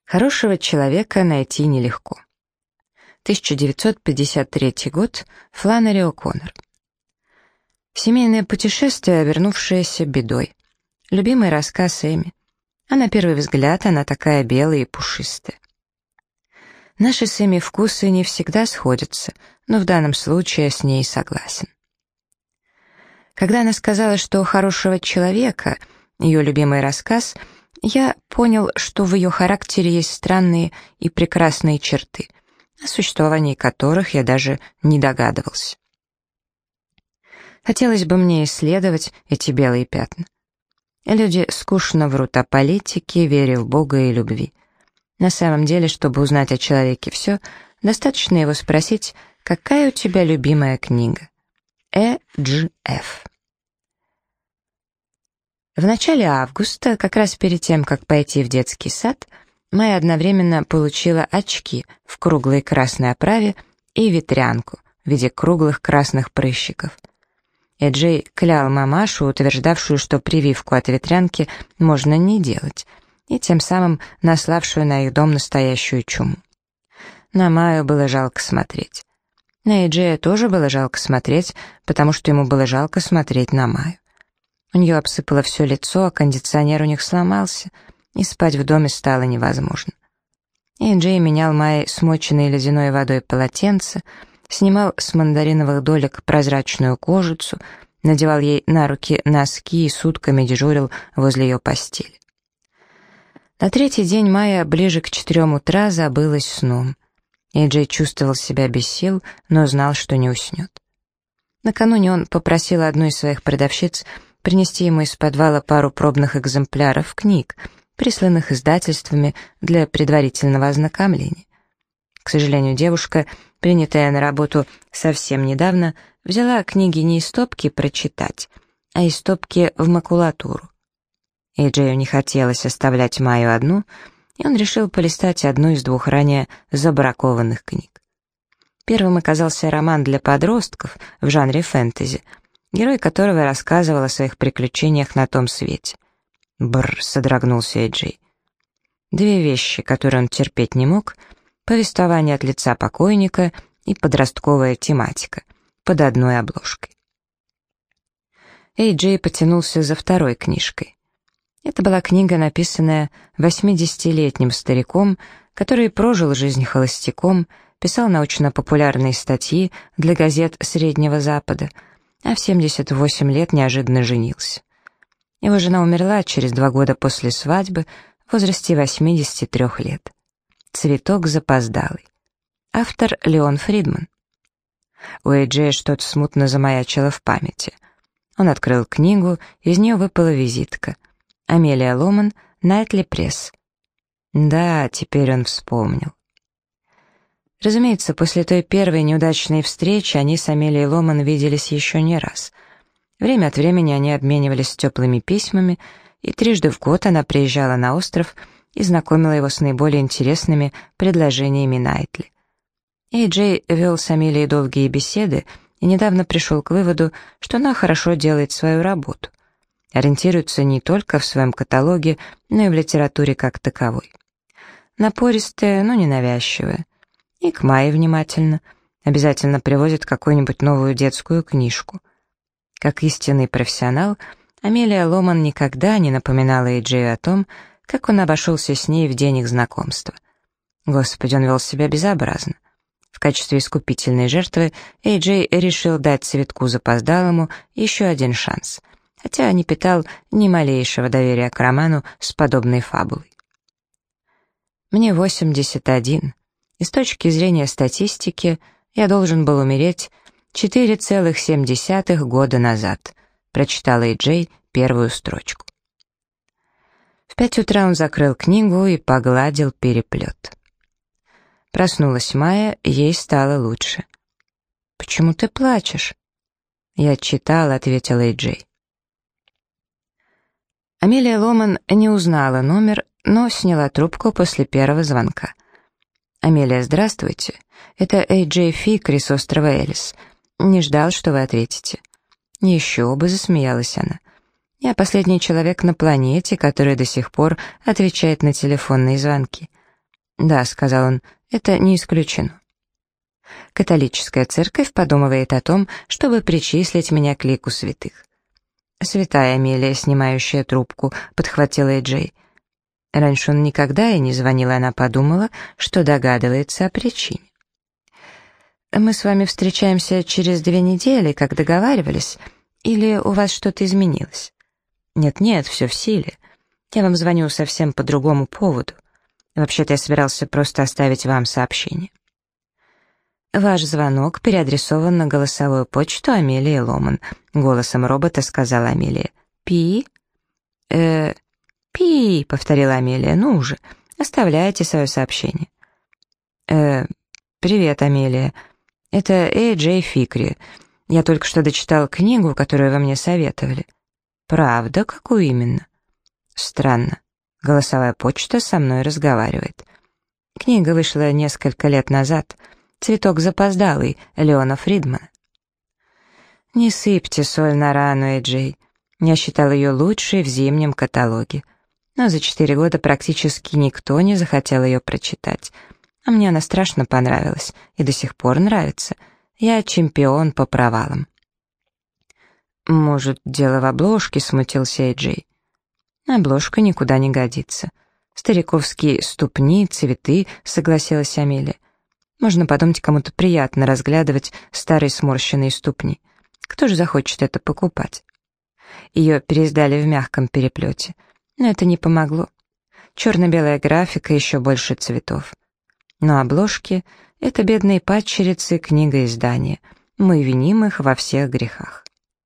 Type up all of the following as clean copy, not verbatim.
Хорошего человека найти нелегко. 1953 год. Фланнери О'Коннор. Семейное путешествие, обернувшееся бедой. Любимый рассказ Эми. А на первый взгляд она такая белая и пушистая. Наши с Эми вкусы не всегда сходятся, но в данном случае я с ней согласен. Когда она сказала, что «Хорошего человека» — ее любимый рассказ, я понял, что в ее характере есть странные и прекрасные черты, о существовании которых я даже не догадывался. Хотелось бы мне исследовать эти белые пятна. Люди скучно врут о политике, вере в Бога и любви. На самом деле, чтобы узнать о человеке все, достаточно его спросить, какая у тебя любимая книга. Э.Дж.Ф. В начале августа, как раз перед тем, как пойти в детский сад, Майя одновременно получила очки в круглой красной оправе и ветрянку в виде круглых красных прыщиков. Джей клял мамашу, утверждавшую, что прививку от ветрянки можно не делать, и тем самым наславшую на их дом настоящую чуму. На Майю было жалко смотреть. На Джея тоже было жалко смотреть, потому что ему было жалко смотреть на Майю. У нее обсыпало все лицо, а кондиционер у них сломался, и спать в доме стало невозможно. Джей менял Майе смоченные ледяной водой полотенца, снимал с мандариновых долек прозрачную кожицу, надевал ей на руки носки и сутками дежурил возле ее постели. На третий день Майя ближе к 4 утра забылась сном. Джей чувствовал себя без сил, но знал, что не уснет. Накануне он попросил одну из своих продавщиц принести ему из подвала пару пробных экземпляров книг, присланных издательствами для предварительного ознакомления. К сожалению, девушка, принятая на работу совсем недавно, взяла книги не из стопки прочитать, а из стопки в макулатуру. И Джею не хотелось оставлять Майю одну, и он решил полистать одну из 2 ранее забракованных книг. Первым оказался роман для подростков в жанре фэнтези, герой которого рассказывал о своих приключениях на том свете. Бррр, содрогнулся Джей. 2 вещи, которые он терпеть не мог: повествование от лица покойника и подростковая тематика, под одной обложкой. Джей потянулся за 2 книжкой. Это была книга, написанная 80-летним стариком, который прожил жизнь холостяком, писал научно-популярные статьи для газет Среднего Запада, а в 78 лет неожиданно женился. Его жена умерла через 2 года после свадьбы в возрасте 83 лет. «Цветок запоздалый». Автор Леон Фридман. У Джея что-то смутно замаячило в памяти. Он открыл книгу, из нее выпала визитка. Амелия Ломан, Найтли Пресс. Да, теперь он вспомнил. Разумеется, после той первой неудачной встречи они с Амелией Ломан виделись еще не раз. Время от времени они обменивались теплыми письмами, и 3 в год она приезжала на остров и знакомила его с наиболее интересными предложениями Найтли. Джей вел с Амелией долгие беседы и недавно пришел к выводу, что она хорошо делает свою работу, ориентируется не только в своем каталоге, но и в литературе как таковой. Напористая, но ненавязчивая. И к Майе внимательно. Обязательно привозит какую-нибудь новую детскую книжку. Как истинный профессионал, Амелия Ломан никогда не напоминала Джею о том, как он обошелся с ней в день их знакомства. Господи, он вел себя безобразно. В качестве искупительной жертвы Джей решил дать цветку запоздалому еще один шанс, хотя не питал ни малейшего доверия к роману с подобной фабулой. Мне 81, и с точки зрения статистики я должен был умереть 4,7 года назад, прочитала Джей первую строчку. В 5 утра он закрыл книгу и погладил переплет. Проснулась Майя, ей стало лучше. «Почему ты плачешь?» «Я читала», — ответила Джей. Амелия Ломан не узнала номер, но сняла трубку после первого звонка. «Амелия, здравствуйте. Это Джей Фикри с острова Элис. Не ждал, что вы ответите». «Еще бы», — засмеялась она. «Я последний человек на планете, который до сих пор отвечает на телефонные звонки. «Да», — сказал он, — «это не исключено. Католическая церковь подумывает о том, чтобы причислить меня к лику святых». «Святая Амелия, снимающая трубку», — подхватила Джей. Раньше он никогда ей не звонил, и она подумала, что догадывается о причине. «Мы с вами встречаемся через 2 недели, как договаривались, или у вас что-то изменилось?» «Нет-нет, все в силе. Я вам звоню совсем по другому поводу. Вообще-то я собирался просто оставить вам сообщение». «Ваш звонок переадресован на голосовую почту Амелии Ломан», — голосом робота сказала Амелия. «Пи?» «Пи», — повторила Амелия. «Ну уже, оставляйте свое сообщение». «Привет, Амелия. Это Джей Фикри. Я только что дочитал книгу, которую вы мне советовали». «Правда? Какую именно?» «Странно. Голосовая почта со мной разговаривает. Книга вышла несколько лет назад. «Цветок запоздалый» Леона Фридмана. «Не сыпьте соль на рану, Джей. Я считал ее лучшей в зимнем каталоге. Но за 4 года практически никто не захотел ее прочитать. А мне она страшно понравилась и до сих пор нравится. Я чемпион по провалам». «Может, дело в обложке?» — смутился Джей. «Обложка никуда не годится. Стариковские ступни, цветы», — согласилась Амелия. «Можно подумать, кому-то приятно разглядывать старые сморщенные ступни. Кто же захочет это покупать?» Ее переиздали в мягком переплете, но это не помогло. Черно-белая графика, еще больше цветов. Но обложки — это бедные падчерицы книгоиздания. Мы виним их во всех грехах.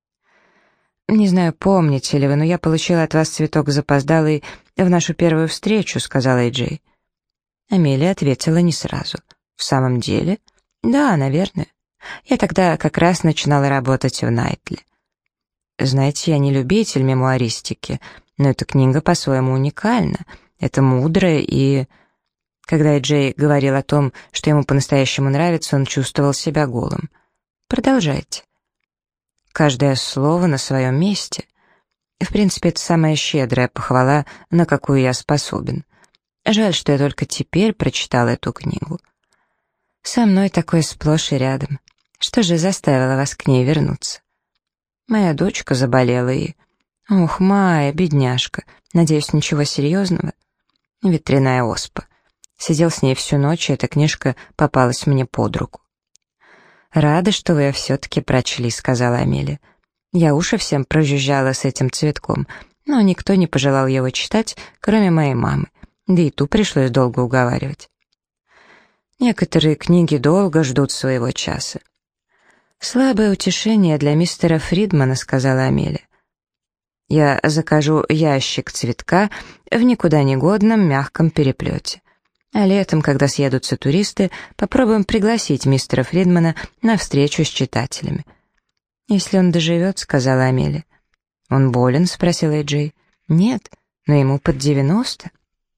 «Не знаю, помните ли вы, но я получила от вас цветок запоздалый в нашу первую встречу», — сказала Джей. Амелия ответила не сразу. «В самом деле?» «Да, наверное. Я тогда как раз начинала работать в Найтли. Знаете, я не любитель мемуаристики, но эта книга по-своему уникальна. Это мудрая и...» Когда Джей говорил о том, что ему по-настоящему нравится, он чувствовал себя голым. «Продолжайте». Каждое слово на своем месте. В принципе, это самая щедрая похвала, на какую я способен. Жаль, что я только теперь прочитал эту книгу. Со мной такое сплошь и рядом. Что же заставило вас к ней вернуться? Моя дочка заболела и... Ох, Майя, бедняжка. Надеюсь, ничего серьезного? Ветряная оспа. Сидел с ней всю ночь, и эта книжка попалась мне под руку. «Рада, что вы ее все-таки прочли», — сказала Амелия. «Я уши всем прожужжала с этим цветком, но никто не пожелал его читать, кроме моей мамы, да и ту пришлось долго уговаривать». Некоторые книги долго ждут своего часа. «Слабое утешение для мистера Фридмана», — сказала Амелия. «Я закажу ящик цветка в никуда не годном мягком переплете. А летом, когда съедутся туристы, попробуем пригласить мистера Фридмана на встречу с читателями». «Если он доживет», — сказала Амелия. «Он болен?» — спросила Джей. «Нет, но ему под 90».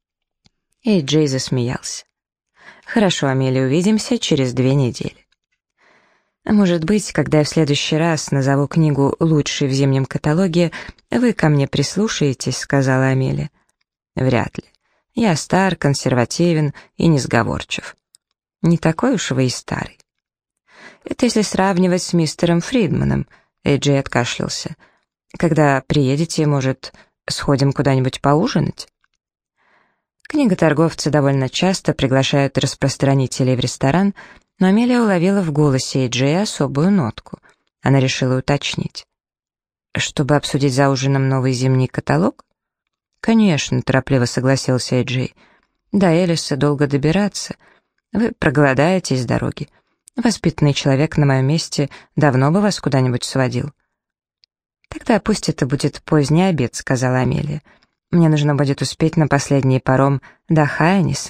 И Джей засмеялся. «Хорошо, Амелия, увидимся через 2 недели». «А может быть, когда я в следующий раз назову книгу «Лучшей в зимнем каталоге», вы ко мне прислушаетесь», — сказала Амелия. «Вряд ли. Я стар, консервативен и несговорчив». «Не такой уж вы и старый». «Это если сравнивать с мистером Фридманом», — Джей откашлялся. «Когда приедете, может, сходим куда-нибудь поужинать?» Книготорговцы довольно часто приглашают распространителей в ресторан, но Амелия уловила в голосе Джея особую нотку. Она решила уточнить. «Чтобы обсудить за ужином новый зимний каталог?» «Конечно», — торопливо согласился Джей. «До Элиса долго добираться. Вы проголодаетесь с дороги. Воспитанный человек на моем месте давно бы вас куда-нибудь сводил». «Тогда пусть это будет поздний обед», — сказала Амелия. «Мне нужно будет успеть на последний паром до Хайниса».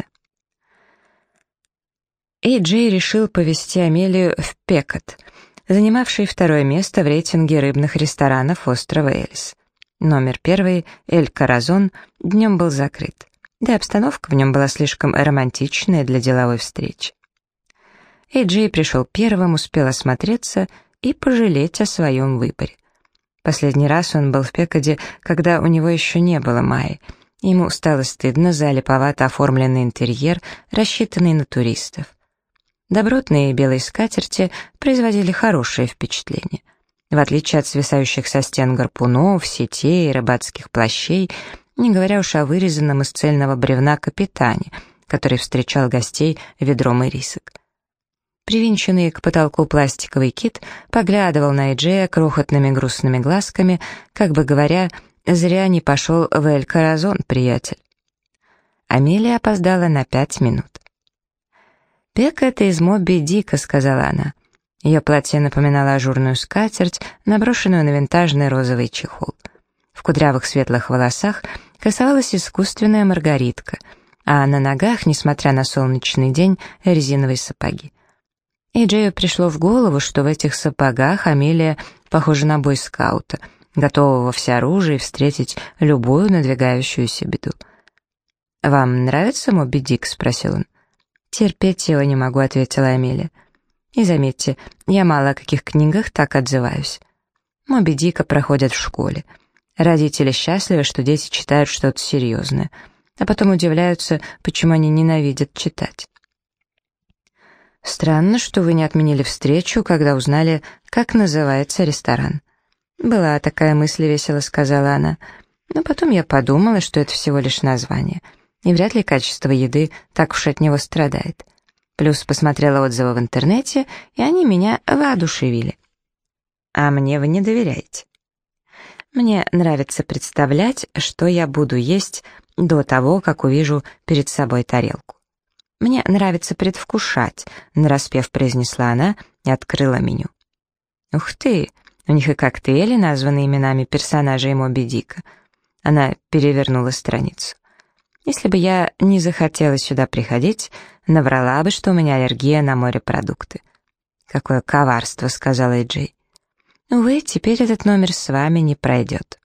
И Джей решил повезти Амелию в Пекот, занимавший 2-е место в рейтинге рыбных ресторанов острова Элис. Номер 1, Эль Коразон, днем был закрыт, да и обстановка в нем была слишком романтичная для деловой встречи. И Джей пришел первым, успел осмотреться и пожалеть о своем выборе. Последний раз он был в Пекоде, когда у него еще не было Майи, Ему стало стыдно за липовато оформленный интерьер, рассчитанный на туристов. Добротные белые скатерти производили хорошее впечатление. В отличие от свисающих со стен гарпунов, сетей и рыбацких плащей, не говоря уж о вырезанном из цельного бревна капитане, который встречал гостей ведром ирисок. Привинченный к потолку пластиковый кит поглядывал на Эйджея крохотными грустными глазками, как бы говоря: «Зря не пошел в Эль-Коразон, приятель». Амелия опоздала на 5 минут. «Пек — это из Моби Дика», — сказала она. Ее платье напоминало ажурную скатерть, наброшенную на винтажный розовый чехол. В кудрявых светлых волосах красовалась искусственная маргаритка, а на ногах, несмотря на солнечный день, резиновые сапоги. И Джею пришло в голову, что в этих сапогах Амелия похожа на бойскаута, готового во всеоружии встретить любую надвигающуюся беду. «Вам нравится Моби Дик?» — спросил он. «Терпеть его не могу», — ответила Амелия. «И заметьте, я мало о каких книгах так отзываюсь. Моби Дика проходят в школе. Родители счастливы, что дети читают что-то серьезное, а потом удивляются, почему они ненавидят читать». «Странно, что вы не отменили встречу, когда узнали, как называется ресторан». «Была такая мысль», — весело сказала она. «Но потом я подумала, что это всего лишь название, и вряд ли качество еды так уж от него страдает. Плюс посмотрела отзывы в интернете, и они меня воодушевили». «А мне вы не доверяете?» «Мне нравится представлять, что я буду есть до того, как увижу перед собой тарелку. Мне нравится предвкушать», — нараспев произнесла она и открыла меню. «Ух ты! У них и коктейли, названные именами персонажей Моби Дика». Она перевернула страницу. «Если бы я не захотела сюда приходить, наврала бы, что у меня аллергия на морепродукты». «Какое коварство», — сказала Эйджей. «Увы, теперь этот номер с вами не пройдет».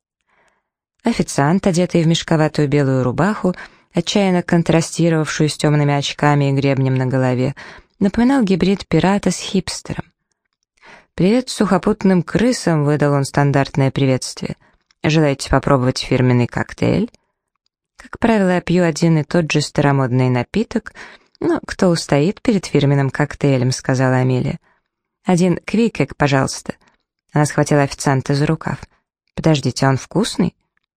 Официант, одетый в мешковатую белую рубаху, отчаянно контрастировавшую с темными очками и гребнем на голове, напоминал гибрид пирата с хипстером. «Привет сухопутным крысам», — выдал он стандартное приветствие. «Желаете попробовать фирменный коктейль?» «Как правило, я пью один и тот же старомодный напиток, но кто устоит перед фирменным коктейлем», — сказала Амелия. «Один квикек, пожалуйста». Она схватила официанта за рукав. «Подождите, он вкусный?»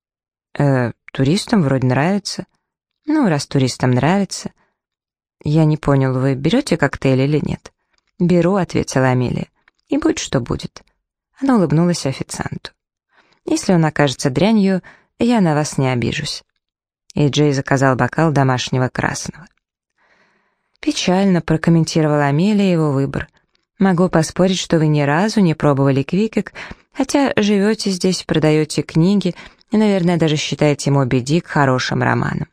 Туристам вроде нравится». «Ну, раз туристам нравится». «Я не понял, вы берете коктейль или нет?» «Беру», — ответила Амелия. «И будь что будет». Она улыбнулась официанту. «Если он окажется дрянью, я на вас не обижусь». И Джей заказал бокал домашнего красного. «Печально», — прокомментировала Амелия его выбор. «Могу поспорить, что вы ни разу не пробовали квикек, хотя живете здесь, продаете книги и, наверное, даже считаете Моби Дик хорошим романом».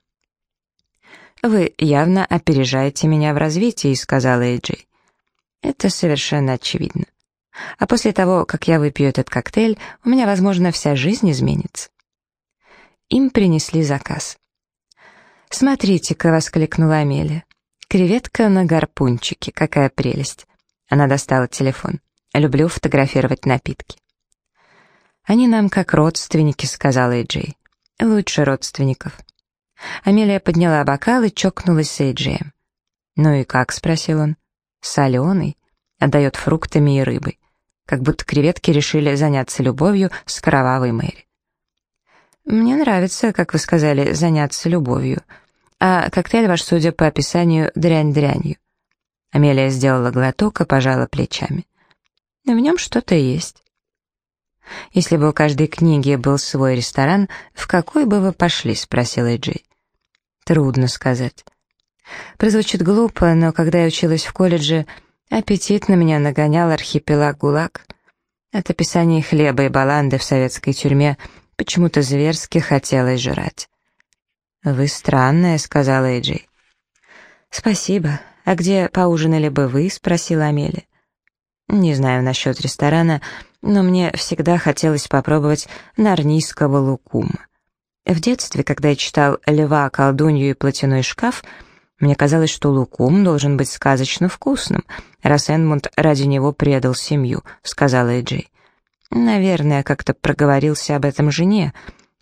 «Вы явно опережаете меня в развитии», — сказала Эйджей. «Это совершенно очевидно. А после того, как я выпью этот коктейль, у меня, возможно, вся жизнь изменится». Им принесли заказ. «Смотрите-ка», — воскликнула Амелия. «Креветка на гарпунчике, какая прелесть». Она достала телефон. «Люблю фотографировать напитки». «Они нам как родственники», — сказала Эйджей. «Лучше родственников». Амелия подняла бокал и чокнулась с Эйджеем. «Ну и как?» — спросил он. «Соленый. Отдает фруктами и рыбой. Как будто креветки решили заняться любовью с кровавой Мэри». «Мне нравится, как вы сказали, заняться любовью. А коктейль ваш, судя по описанию, дрянь дрянью». Амелия сделала глоток и пожала плечами. «Но в нем что-то есть». «Если бы у каждой книги был свой ресторан, в какой бы вы пошли?» — спросила Эйджей. «Трудно сказать. Прозвучит глупо, но когда я училась в колледже, аппетит на меня нагонял архипелаг ГУЛАГ. От описаний хлеба и баланды в советской тюрьме почему-то зверски хотелось жрать». «Вы странная», — сказала Эйджей. «Спасибо. А где поужинали бы вы?» — спросила Амелия. «Не знаю насчет ресторана, но мне всегда хотелось попробовать нарнийского лукума. В детстве, когда я читал «Льва, колдунью и платяной шкаф», мне казалось, что лукум должен быть сказочно вкусным, раз Энмунд ради него предал семью», — сказала Эйджей. «Наверное, как-то проговорился об этом жене.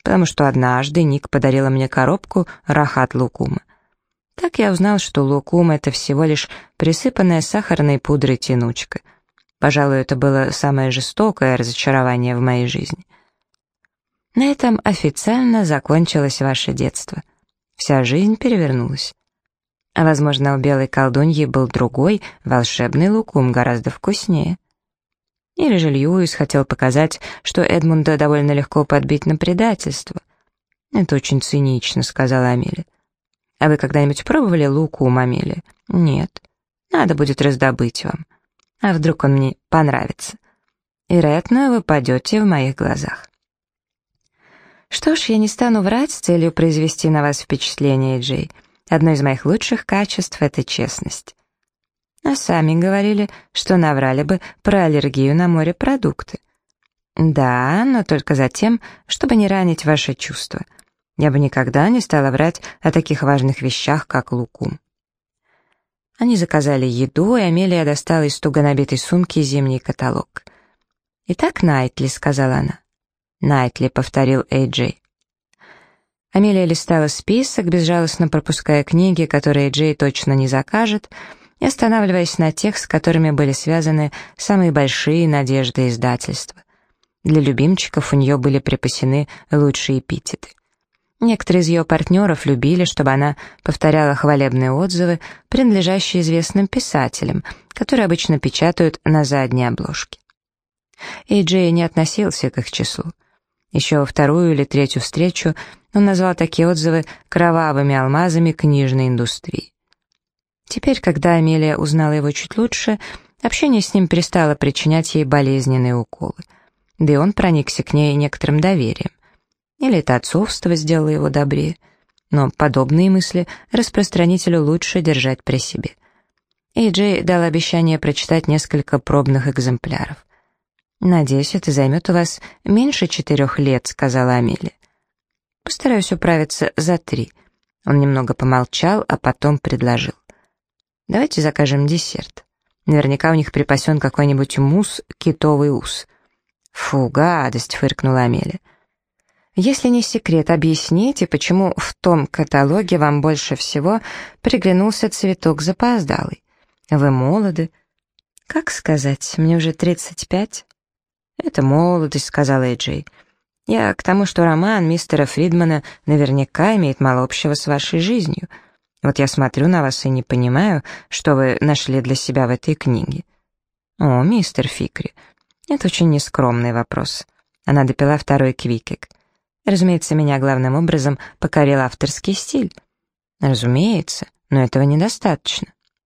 потому что однажды Ник подарила мне коробку рахат лукума. Так я узнал, что лукум — это всего лишь присыпанная сахарной пудрой тянучка. Пожалуй, это было самое жестокое разочарование в моей жизни. На этом официально закончилось ваше детство. Вся жизнь перевернулась. А, возможно, у белой колдуньи был другой, волшебный лукум, гораздо вкуснее. Или же Льюис хотел показать, что Эдмунда довольно легко подбить на предательство. «Это очень цинично», — сказала Амелия. «А вы когда-нибудь пробовали лукум, Амелия?» «Нет. Надо будет раздобыть вам. А вдруг он мне понравится? Вероятно, вы падете в моих глазах». «Что ж, я не стану врать с целью произвести на вас впечатление, Джей. Одно из моих лучших качеств — это честность. А сами говорили, что наврали бы про аллергию на морепродукты. Да, но только за тем, чтобы не ранить ваши чувства. Я бы никогда не стала врать о таких важных вещах, как лукум». Они заказали еду, и Амелия достала из туго набитой сумки зимний каталог. «Итак, Найтли», — сказала она. «Найтли», — повторил Эй-Джей. Амелия листала список, безжалостно пропуская книги, которые Джей точно не закажет, и останавливаясь на тех, с которыми были связаны самые большие надежды издательства. Для любимчиков у нее были припасены лучшие эпитеты. Некоторые из ее партнеров любили, чтобы она повторяла хвалебные отзывы, принадлежащие известным писателям, которые обычно печатают на задней обложке. И Джей не относился к их числу. Еще во вторую или третью встречу он назвал такие отзывы кровавыми алмазами книжной индустрии. Теперь, когда Амелия узнала его чуть лучше, общение с ним перестало причинять ей болезненные уколы. Да и он проникся к ней некоторым доверием. Или это отцовство сделало его добрее. Но подобные мысли распространителю лучше держать при себе. И Джей дал обещание прочитать несколько пробных экземпляров. «Надеюсь, это займет у вас меньше 4 лет», — сказала Амелия. «Постараюсь управиться за 3». Он немного помолчал, а потом предложил. «Давайте закажем десерт. Наверняка у них припасен какой-нибудь мусс, китовый ус». «Фу, гадость», — фыркнула Амелия. «Если не секрет, объясните, почему в том каталоге вам больше всего приглянулся цветок запоздалый? Вы молоды». «Как сказать, мне уже 35». «Это молодость», — сказала Эй-Джей. «Я к тому, что роман мистера Фридмана наверняка имеет мало общего с вашей жизнью. Вот я смотрю на вас и не понимаю, что вы нашли для себя в этой книге». «О, мистер Фикри, это очень нескромный вопрос». Она допила второй квикек. «Разумеется, меня главным образом покорил авторский стиль». «Разумеется, но этого недостаточно».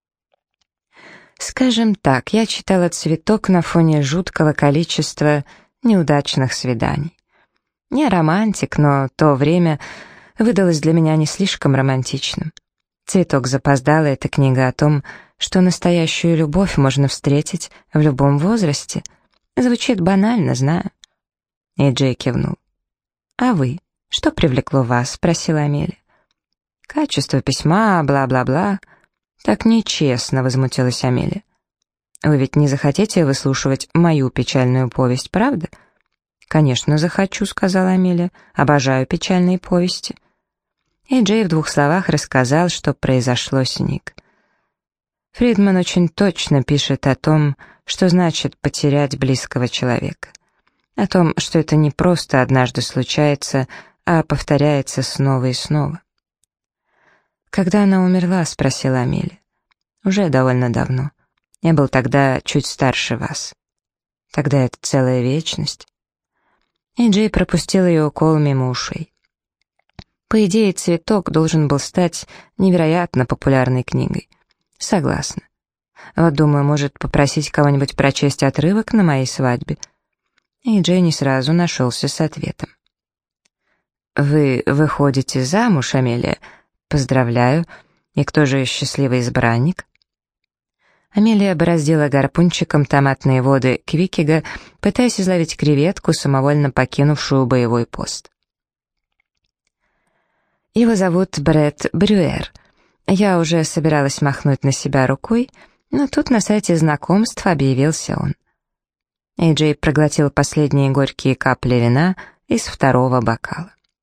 Скажем так, я читала «Цветок» на фоне жуткого количества неудачных свиданий. Я романтик, но то время выдалось для меня не слишком романтичным. «Цветок» запоздала — это книга о том, что настоящую любовь можно встретить в любом возрасте. Звучит банально, знаю. И Джей кивнул. «А вы? Что привлекло вас?» — спросила Амелия. «Качество письма, бла-бла-бла». «Так нечестно», — возмутилась Амелия. «Вы ведь не захотите выслушивать мою печальную повесть, правда?» «Конечно, захочу», — сказала Амелия. «Обожаю печальные повести». И Джей в 2 словах рассказал, что произошло с Ник. Фридман очень точно пишет о том, что значит потерять близкого человека. О том, что это не просто однажды случается, а повторяется снова и снова. «Когда она умерла?» — спросила Амелия. «Уже довольно давно. Я был тогда чуть старше вас». «Тогда это целая вечность». И Джей пропустил ее укол мимо ушей. По идее, «Цветок» должен был стать невероятно популярной книгой. Согласна. Вот думаю, может попросить кого-нибудь прочесть отрывок на моей свадьбе. И Джей не сразу нашелся с ответом. «Вы выходите замуж, Амелия? Поздравляю. И кто же счастливый избранник?» Амелия бороздила гарпунчиком томатные воды Квикига, пытаясь изловить креветку, самовольно покинувшую боевой пост. «Его зовут Бретт Брюер. Я уже собиралась махнуть на себя рукой, но тут на сайте знакомств объявился он». Эй-Джей проглотил последние горькие капли вина из 2-го бокала.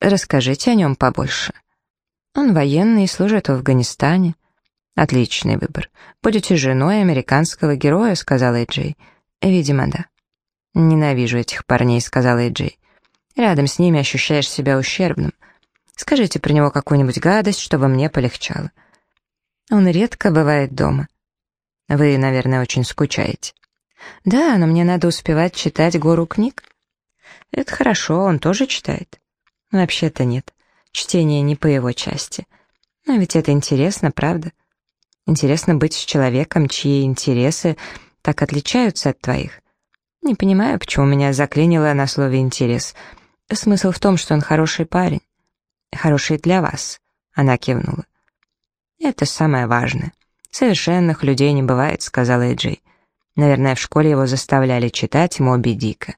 Расскажите о нем побольше». «Он военный и служит в Афганистане». «Отличный выбор. Будете женой американского героя», — сказала Эй-Джей. «Видимо, да». «Ненавижу этих парней», — сказала Эй-Джей. «Рядом с ними ощущаешь себя ущербным. Скажите про него какую-нибудь гадость, чтобы мне полегчало». «Он редко бывает дома». «Вы, наверное, очень скучаете». «Да, но мне надо успевать читать гору книг». «Это хорошо, он тоже читает». «Вообще-то нет. Чтение не по его части. Но ведь это интересно, правда? Интересно быть с человеком, чьи интересы так отличаются от твоих. Не понимаю, почему меня заклинило на слове «интерес». Смысл в том, что он хороший парень. Хороший для вас». Она кивнула. «Это самое важное. Совершенных людей не бывает», — сказала Эй-Джей. «Наверное, в школе его заставляли читать Моби Дика».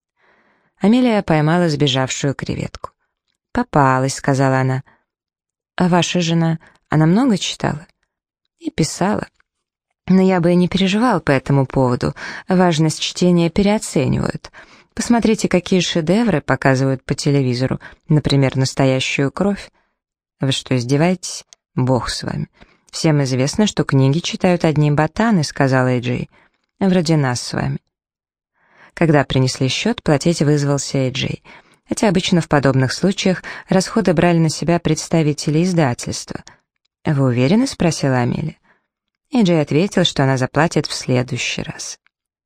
Амелия поймала сбежавшую креветку. «Попалась», — сказала она. «А ваша жена, она много читала?» «И писала. Но я бы и не переживал по этому поводу. Важность чтения переоценивают. Посмотрите, какие шедевры показывают по телевизору. Например, «Настоящую кровь». Вы что, издеваетесь? Бог с вами. Всем известно, что книги читают одни ботаны», — сказала Эй-Джей. «Вроде нас с вами». Когда принесли счет, платить вызвался Эй-Джей. Хотя обычно в подобных случаях расходы брали на себя представители издательства. «Вы уверены?» — спросила Амелия. Эй-Джей ответил, что она заплатит в следующий раз.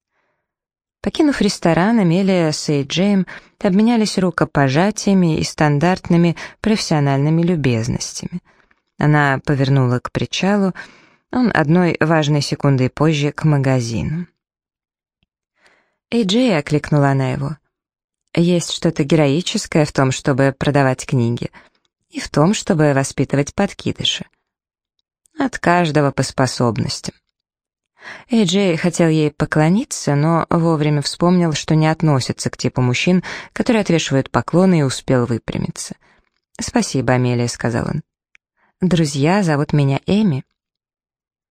Покинув ресторан, Амелия с Эй-Джеем обменялись рукопожатиями и стандартными профессиональными любезностями. Она повернула к причалу, он одной важной секундой позже к магазину. «Эй-Джей», — окликнула она его. «Есть что-то героическое в том, чтобы продавать книги, и в том, чтобы воспитывать подкидыши. От каждого по способностям». Эй-Джей хотел ей поклониться, но вовремя вспомнил, что не относится к типу мужчин, которые отвешивают поклоны, и успел выпрямиться. «Спасибо, Амелия», — сказал он. «Друзья зовут меня Эми».